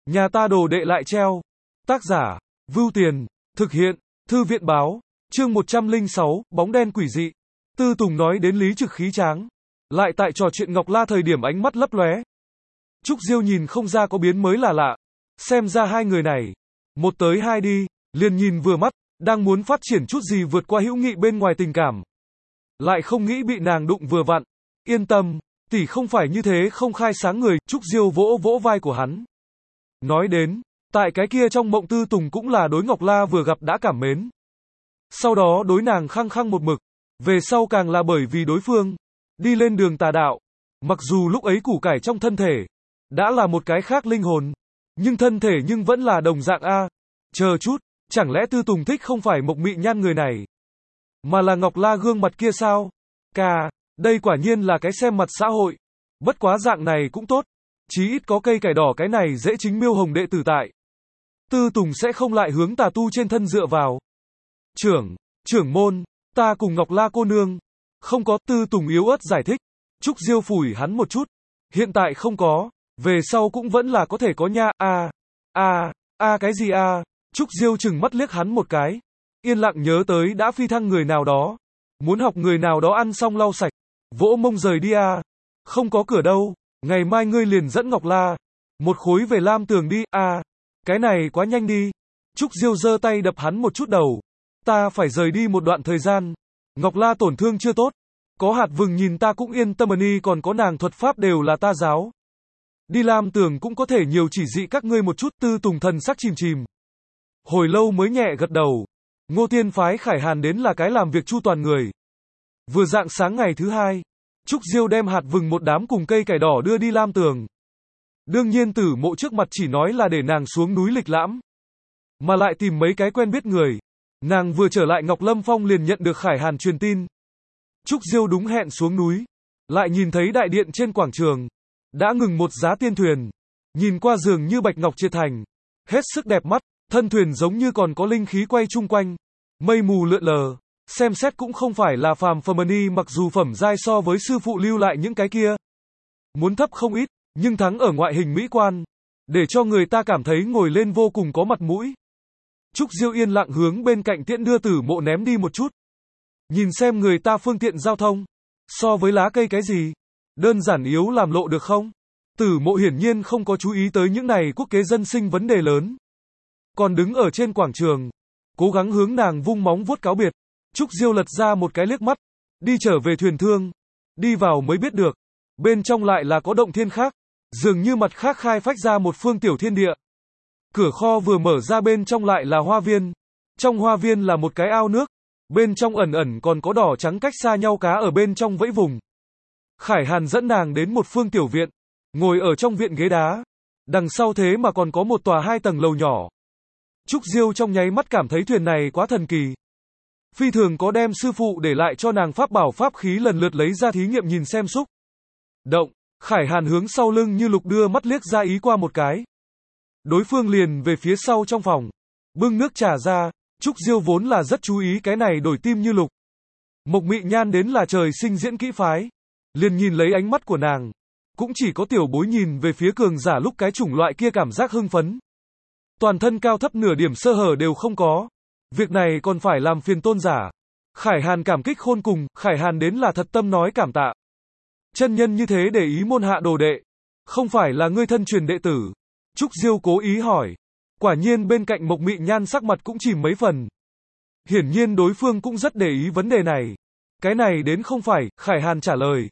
Nhà ta đồ đệ lại treo. Tác giả, Vưu Tiền, thực hiện, Thư viện báo, chương 106, bóng đen quỷ dị. Tư Tùng nói đến Lý Trực khí tráng. Lại tại trò chuyện Ngọc La thời điểm ánh mắt lấp lóe. Trúc Diêu nhìn không ra có biến mới là lạ. Xem ra hai người này, một tới hai đi, liền nhìn vừa mắt, đang muốn phát triển chút gì vượt qua hữu nghị bên ngoài tình cảm. Lại không nghĩ bị nàng đụng vừa vặn. Yên tâm, tỷ không phải như thế không khai sáng người, Trúc Diêu vỗ vỗ vai của hắn. Nói đến, tại cái kia trong mộng Tư Tùng cũng là đối Ngọc La vừa gặp đã cảm mến. Sau đó đối nàng khăng khăng một mực, về sau càng là bởi vì đối phương, đi lên đường tà đạo. Mặc dù lúc ấy củ cải trong thân thể, đã là một cái khác linh hồn, nhưng thân thể nhưng vẫn là đồng dạng a. Chờ chút, chẳng lẽ Tư Tùng thích không phải Mộc Mị Nhan người này, mà là Ngọc La gương mặt kia sao? Đây quả nhiên là cái xem mặt xã hội. Bất quá dạng này cũng tốt, chí ít có cây cải đỏ cái này dễ chính miêu hồng đệ tử tại. Tư Tùng sẽ không lại hướng tà tu trên thân dựa vào. Trưởng môn, ta cùng Ngọc La cô nương. Không có, Tư Tùng yếu ớt giải thích. Trúc Diêu phủi hắn một chút. Hiện tại không có, về sau cũng vẫn là có thể có nha. Cái gì a? Trúc Diêu chừng mắt liếc hắn một cái. Yên lặng nhớ tới đã phi thăng người nào đó. Muốn học người nào đó ăn xong lau sạch. Vỗ mông rời đi a. Không có cửa đâu. Ngày mai ngươi liền dẫn Ngọc La một khối về Lam Tường đi. Cái này quá nhanh đi. Trúc Diêu giơ tay đập hắn một chút đầu. Ta phải rời đi một đoạn thời gian. Ngọc La tổn thương chưa tốt. Có hạt vừng nhìn ta cũng yên tâm, còn có nàng thuật pháp đều là ta giáo. Đi Lam Tường cũng có thể nhiều chỉ dị các ngươi một chút. Tư Tùng thần sắc chìm. Hồi lâu mới nhẹ gật đầu. Ngô Tiên phái Khải Hàn đến là cái làm việc chu toàn người. Vừa rạng sáng ngày thứ hai, Trúc Diêu đem hạt vừng một đám cùng cây cải đỏ đưa đi Lam Tường. Đương nhiên Tử Mộ trước mặt chỉ nói là để nàng xuống núi lịch lãm, mà lại tìm mấy cái quen biết người. Nàng vừa trở lại Ngọc Lâm Phong liền nhận được Khải Hàn truyền tin. Trúc Diêu đúng hẹn xuống núi, lại nhìn thấy đại điện trên quảng trường đã ngừng một giá tiên thuyền, nhìn qua dường như bạch ngọc triệt thành, hết sức đẹp mắt, thân thuyền giống như còn có linh khí quay chung quanh, mây mù lượn lờ, xem xét cũng không phải là phàm phẩm, mặc dù phẩm giai so với sư phụ lưu lại những cái kia muốn thấp không ít, nhưng thắng ở ngoại hình mỹ quan, để cho người ta cảm thấy ngồi lên vô cùng có mặt mũi. Trúc Diêu yên lặng hướng bên cạnh tiễn đưa Tử Mộ ném đi một chút. Nhìn xem người ta phương tiện giao thông, so với lá cây cái gì, đơn giản yếu làm lộ được không? Tử Mộ hiển nhiên không có chú ý tới những này quốc kế dân sinh vấn đề lớn. Còn đứng ở trên quảng trường, cố gắng hướng nàng vung móng vuốt cáo biệt. Trúc Diêu lật ra một cái liếc mắt, đi trở về thuyền thương. Đi vào mới biết được, bên trong lại là có động thiên khác, dường như mặt khác khai phách ra một phương tiểu thiên địa. Cửa kho vừa mở ra bên trong lại là hoa viên. Trong hoa viên là một cái ao nước, bên trong ẩn còn có đỏ trắng cách xa nhau cá ở bên trong vẫy vùng. Khải Hàn dẫn nàng đến một phương tiểu viện, ngồi ở trong viện ghế đá. Đằng sau thế mà còn có một tòa 2 tầng lầu nhỏ. Trúc Diêu trong nháy mắt cảm thấy thuyền này quá thần kỳ. Phi thường có đem sư phụ để lại cho nàng pháp bảo pháp khí lần lượt lấy ra thí nghiệm nhìn xem xúc động. Khải Hàn hướng sau lưng Như Lục đưa mắt liếc ra ý qua một cái. Đối phương liền về phía sau trong phòng, bưng nước trà ra. Trúc Diêu vốn là rất chú ý cái này đổi tim Như Lục. Mộc Mị Nhan đến là trời sinh diễn kỹ phái, liền nhìn lấy ánh mắt của nàng, cũng chỉ có tiểu bối nhìn về phía cường giả lúc cái chủng loại kia cảm giác hưng phấn. Toàn thân cao thấp nửa điểm sơ hở đều không có. Việc này còn phải làm phiền tôn giả. Khải Hàn cảm kích khôn cùng, Khải Hàn đến là thật tâm nói cảm tạ. Chân nhân như thế để ý môn hạ đồ đệ, không phải là ngươi thân truyền đệ tử? Trúc Diêu cố ý hỏi. Quả nhiên bên cạnh Mộc Mị Nhan sắc mặt cũng chìm mấy phần. Hiển nhiên đối phương cũng rất để ý vấn đề này. Cái này đến không phải, Khải Hàn trả lời.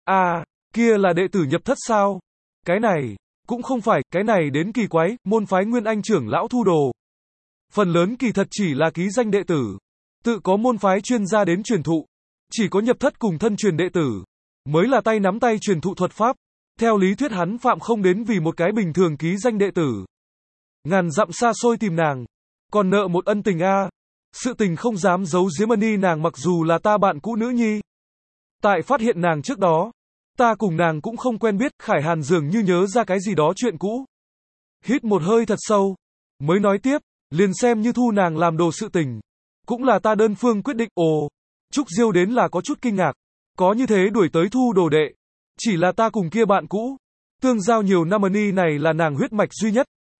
Kia là đệ tử nhập thất sao? Cái này cũng không phải, cái này đến kỳ quái, môn phái Nguyên Anh trưởng lão thu đồ. Phần lớn kỳ thật chỉ là ký danh đệ tử. Tự có môn phái chuyên gia đến truyền thụ. Chỉ có nhập thất cùng thân truyền đệ tử mới là tay nắm tay truyền thụ thuật pháp. Theo lý thuyết hắn phạm không đến vì một cái bình thường ký danh đệ tử ngàn dặm xa xôi tìm nàng, còn nợ một ân tình a. Sự tình không dám giấu giếm, nàng mặc dù là ta bạn cũ nữ nhi. Tại phát hiện nàng trước đó, ta cùng nàng cũng không quen biết. Khải Hàn dường như nhớ ra cái gì đó chuyện cũ. Hít một hơi thật sâu, mới nói tiếp, liền xem như thu nàng làm đồ sự tình, cũng là ta đơn phương quyết định. Trúc Diêu đến là có chút kinh ngạc. Có như thế đuổi tới thu đồ đệ. Chỉ là ta cùng kia bạn cũ tương giao nhiều năm, này là nàng huyết mạch duy nhất.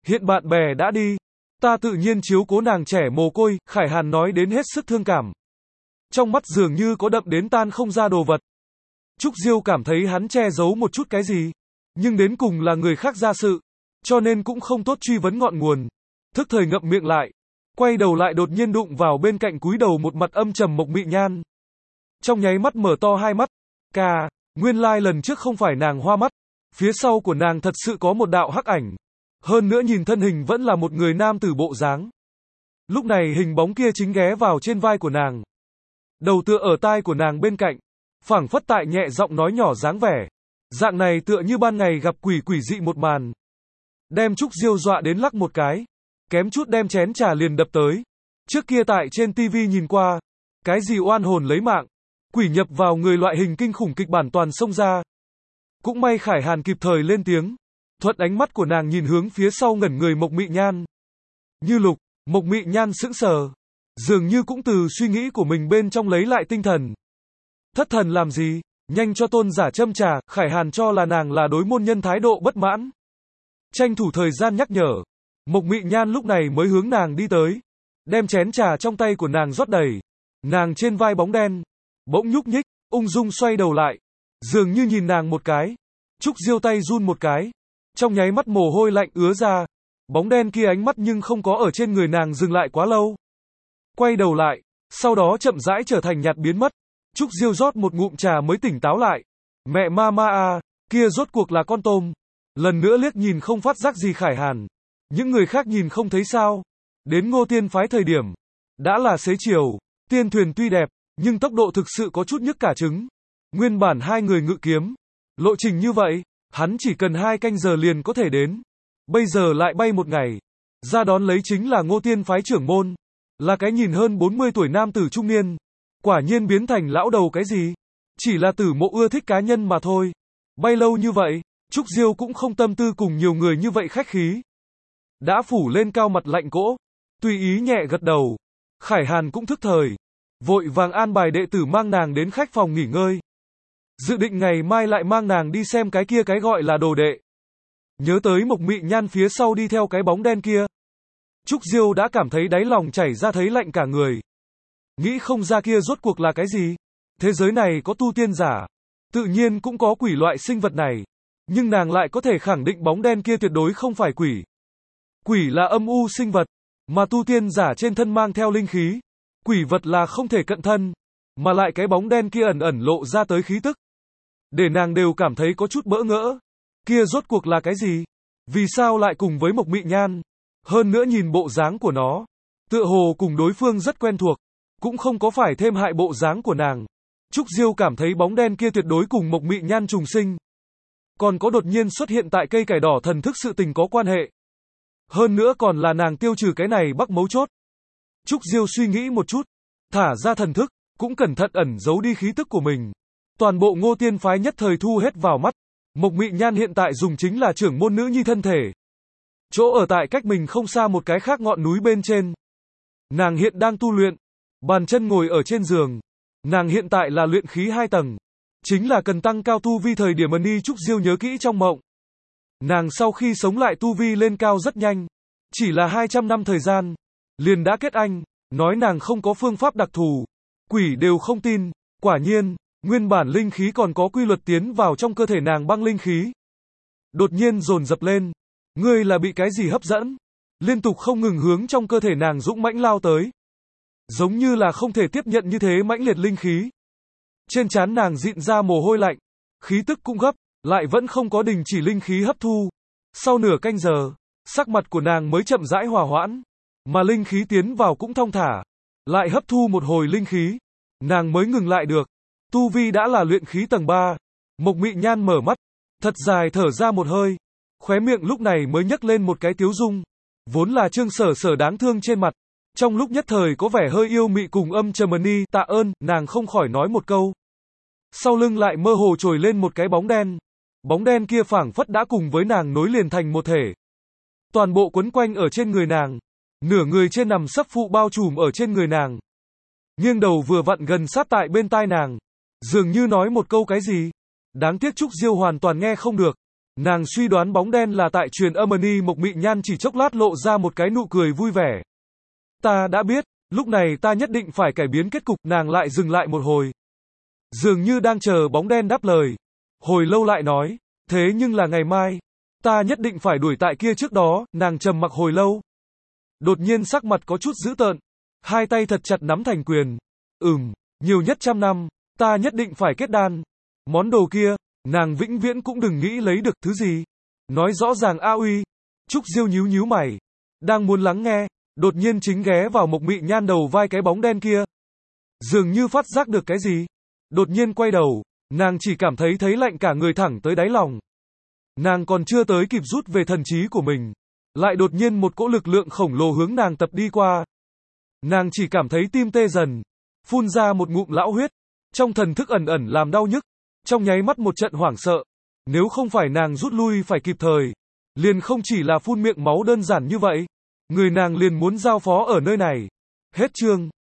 Hiện bạn bè đã đi, ta tự nhiên chiếu cố nàng trẻ mồ côi, Khải Hàn nói đến hết sức thương cảm. Trong mắt dường như có đậm đến tan không ra đồ vật. Trúc Diêu cảm thấy hắn che giấu một chút cái gì, nhưng đến cùng là người khác ra sự, cho nên cũng không tốt truy vấn ngọn nguồn. Thức thời ngậm miệng lại, quay đầu lại đột nhiên đụng vào bên cạnh cúi đầu một mặt âm trầm Mộc Mị Nhan. Trong nháy mắt mở to hai mắt, nguyên lai lần trước không phải nàng hoa mắt, phía sau của nàng thật sự có một đạo hắc ảnh. Hơn nữa nhìn thân hình vẫn là một người nam tử bộ dáng. Lúc này hình bóng kia chính ghé vào trên vai của nàng. Đầu tựa ở tai của nàng bên cạnh, phảng phất tại nhẹ giọng nói nhỏ dáng vẻ. Dạng này tựa như ban ngày gặp quỷ quỷ dị một màn. Đem Trúc Diêu dọa đến lắc một cái, kém chút đem chén trà liền đập tới. Trước kia tại trên tivi nhìn qua, cái gì oan hồn lấy mạng, quỷ nhập vào người loại hình kinh khủng kịch bản toàn xông ra. Cũng may Khải Hàn kịp thời lên tiếng, thuận ánh mắt của nàng nhìn hướng phía sau ngẩn người Mộc Mị Nhan. Như Lục, Mộc Mị Nhan sững sờ, dường như cũng từ suy nghĩ của mình bên trong lấy lại tinh thần. Thất thần làm gì, nhanh cho tôn giả châm trà, Khải Hàn cho là nàng là đối môn nhân thái độ bất mãn. Tranh thủ thời gian nhắc nhở, Mộc Mị Nhan lúc này mới hướng nàng đi tới, đem chén trà trong tay của nàng rót đầy. Nàng trên vai bóng đen, bỗng nhúc nhích, ung dung xoay đầu lại, dường như nhìn nàng một cái. Trúc Diêu tay run một cái, trong nháy mắt mồ hôi lạnh ứa ra. Bóng đen kia ánh mắt nhưng không có ở trên người nàng dừng lại quá lâu. Quay đầu lại, sau đó chậm rãi trở thành nhạt biến mất. Trúc Diêu rót một ngụm trà mới tỉnh táo lại. Mẹ ma à, kia rốt cuộc là con tôm. Lần nữa liếc nhìn không phát giác gì Khải Hàn. Những người khác nhìn không thấy sao. Đến Ngô Tiên phái thời điểm, đã là xế chiều, tiên thuyền tuy đẹp, nhưng tốc độ thực sự có chút nhức cả trứng. Nguyên bản hai người ngự kiếm, lộ trình như vậy, hắn chỉ cần 2 canh giờ liền có thể đến. Bây giờ lại bay một ngày, ra đón lấy chính là Ngô Tiên phái trưởng môn, là cái nhìn hơn 40 tuổi nam tử trung niên. Quả nhiên biến thành lão đầu cái gì? Chỉ là Tử Mộ ưa thích cá nhân mà thôi. Bay lâu như vậy, Trúc Diêu cũng không tâm tư cùng nhiều người như vậy khách khí. Đã phủ lên cao mặt lạnh cỗ, tùy ý nhẹ gật đầu. Khải Hàn cũng thức thời, vội vàng an bài đệ tử mang nàng đến khách phòng nghỉ ngơi. Dự định ngày mai lại mang nàng đi xem cái kia cái gọi là đồ đệ. Nhớ tới Mộc Mị Nhan phía sau đi theo cái bóng đen kia, Trúc Diêu đã cảm thấy đáy lòng chảy ra thấy lạnh cả người. Nghĩ không ra kia rốt cuộc là cái gì? Thế giới này có tu tiên giả, tự nhiên cũng có quỷ loại sinh vật này. Nhưng nàng lại có thể khẳng định bóng đen kia tuyệt đối không phải quỷ. Quỷ là âm u sinh vật, mà tu tiên giả trên thân mang theo linh khí. Quỷ vật là không thể cận thân, mà lại cái bóng đen kia ẩn ẩn lộ ra tới khí tức. Để nàng đều cảm thấy có chút bỡ ngỡ. Kia rốt cuộc là cái gì? Vì sao lại cùng với Mộc Mị Nhan? Hơn nữa nhìn bộ dáng của nó, tựa hồ cùng đối phương rất quen thuộc, cũng không có phải thêm hại bộ dáng của nàng. Trúc Diêu cảm thấy bóng đen kia tuyệt đối cùng Mộc Mị Nhan trùng sinh. Còn có đột nhiên xuất hiện tại cây cải đỏ thần thức sự tình có quan hệ. Hơn nữa còn là nàng tiêu trừ cái này bắc mấu chốt. Trúc Diêu suy nghĩ một chút, thả ra thần thức, cũng cẩn thận ẩn giấu đi khí tức của mình. Toàn bộ Ngô Tiên phái nhất thời thu hết vào mắt. Mộc Mị Nhan hiện tại dùng chính là trưởng môn nữ nhi thân thể. Chỗ ở tại cách mình không xa một cái khác ngọn núi bên trên. Nàng hiện đang tu luyện, bàn chân ngồi ở trên giường. Nàng hiện tại là luyện khí 2 tầng, chính là cần tăng cao tu vi thời điểm Ni Trúc Diêu nhớ kỹ trong mộng. Nàng sau khi sống lại tu vi lên cao rất nhanh, chỉ là 200 năm thời gian, liền đã kết anh, nói nàng không có phương pháp đặc thù, quỷ đều không tin. Quả nhiên, nguyên bản linh khí còn có quy luật tiến vào trong cơ thể nàng băng linh khí. Đột nhiên dồn dập lên, ngươi là bị cái gì hấp dẫn? Liên tục không ngừng hướng trong cơ thể nàng dũng mãnh lao tới. Giống như là không thể tiếp nhận như thế mãnh liệt linh khí. Trên trán nàng dịn ra mồ hôi lạnh, khí tức cũng gấp, lại vẫn không có đình chỉ linh khí hấp thu. Sau nửa canh giờ, sắc mặt của nàng mới chậm rãi hòa hoãn, mà linh khí tiến vào cũng thong thả, lại hấp thu một hồi linh khí, nàng mới ngừng lại được. Tu vi đã là luyện khí tầng 3, Mộc Mị Nhan mở mắt, thật dài thở ra một hơi, khóe miệng lúc này mới nhấc lên một cái tiếu dung, vốn là Trương Sở Sở đáng thương trên mặt, trong lúc nhất thời có vẻ hơi yêu mị cùng âm trầm Ni, tạ ơn, nàng không khỏi nói một câu. Sau lưng lại mơ hồ trồi lên một cái bóng đen kia phảng phất đã cùng với nàng nối liền thành một thể. Toàn bộ quấn quanh ở trên người nàng, nửa người trên nằm sấp phụ bao trùm ở trên người nàng. Nghiêng đầu vừa vặn gần sát tại bên tai nàng, dường như nói một câu cái gì. Đáng tiếc Trúc Diêu hoàn toàn nghe không được. Nàng suy đoán bóng đen là tại truyền âm ni Mộc Mị Nhan chỉ chốc lát lộ ra một cái nụ cười vui vẻ. Ta đã biết, lúc này ta nhất định phải cải biến kết cục, nàng lại dừng lại một hồi. Dường như đang chờ bóng đen đáp lời. Hồi lâu lại nói, thế nhưng là ngày mai, ta nhất định phải đuổi tại kia trước đó, nàng trầm mặc hồi lâu. Đột nhiên sắc mặt có chút dữ tợn, hai tay thật chặt nắm thành quyền. Nhiều nhất 100 năm, ta nhất định phải kết đan. Món đồ kia, nàng vĩnh viễn cũng đừng nghĩ lấy được thứ gì. Nói rõ ràng A Uy. Trúc Diêu nhíu nhíu mày, đang muốn lắng nghe, đột nhiên chính ghé vào Mộc Mị Nhan đầu vai cái bóng đen kia. Dường như phát giác được cái gì, đột nhiên quay đầu, nàng chỉ cảm thấy lạnh cả người thẳng tới đáy lòng. Nàng còn chưa tới kịp rút về thần trí của mình, lại đột nhiên một cỗ lực lượng khổng lồ hướng nàng tập đi qua. Nàng chỉ cảm thấy tim tê dần, phun ra một ngụm lão huyết, trong thần thức ẩn ẩn làm đau nhức, trong nháy mắt một trận hoảng sợ. Nếu không phải nàng rút lui phải kịp thời, liền không chỉ là phun miệng máu đơn giản như vậy, người nàng liền muốn giao phó ở nơi này. Hết chương.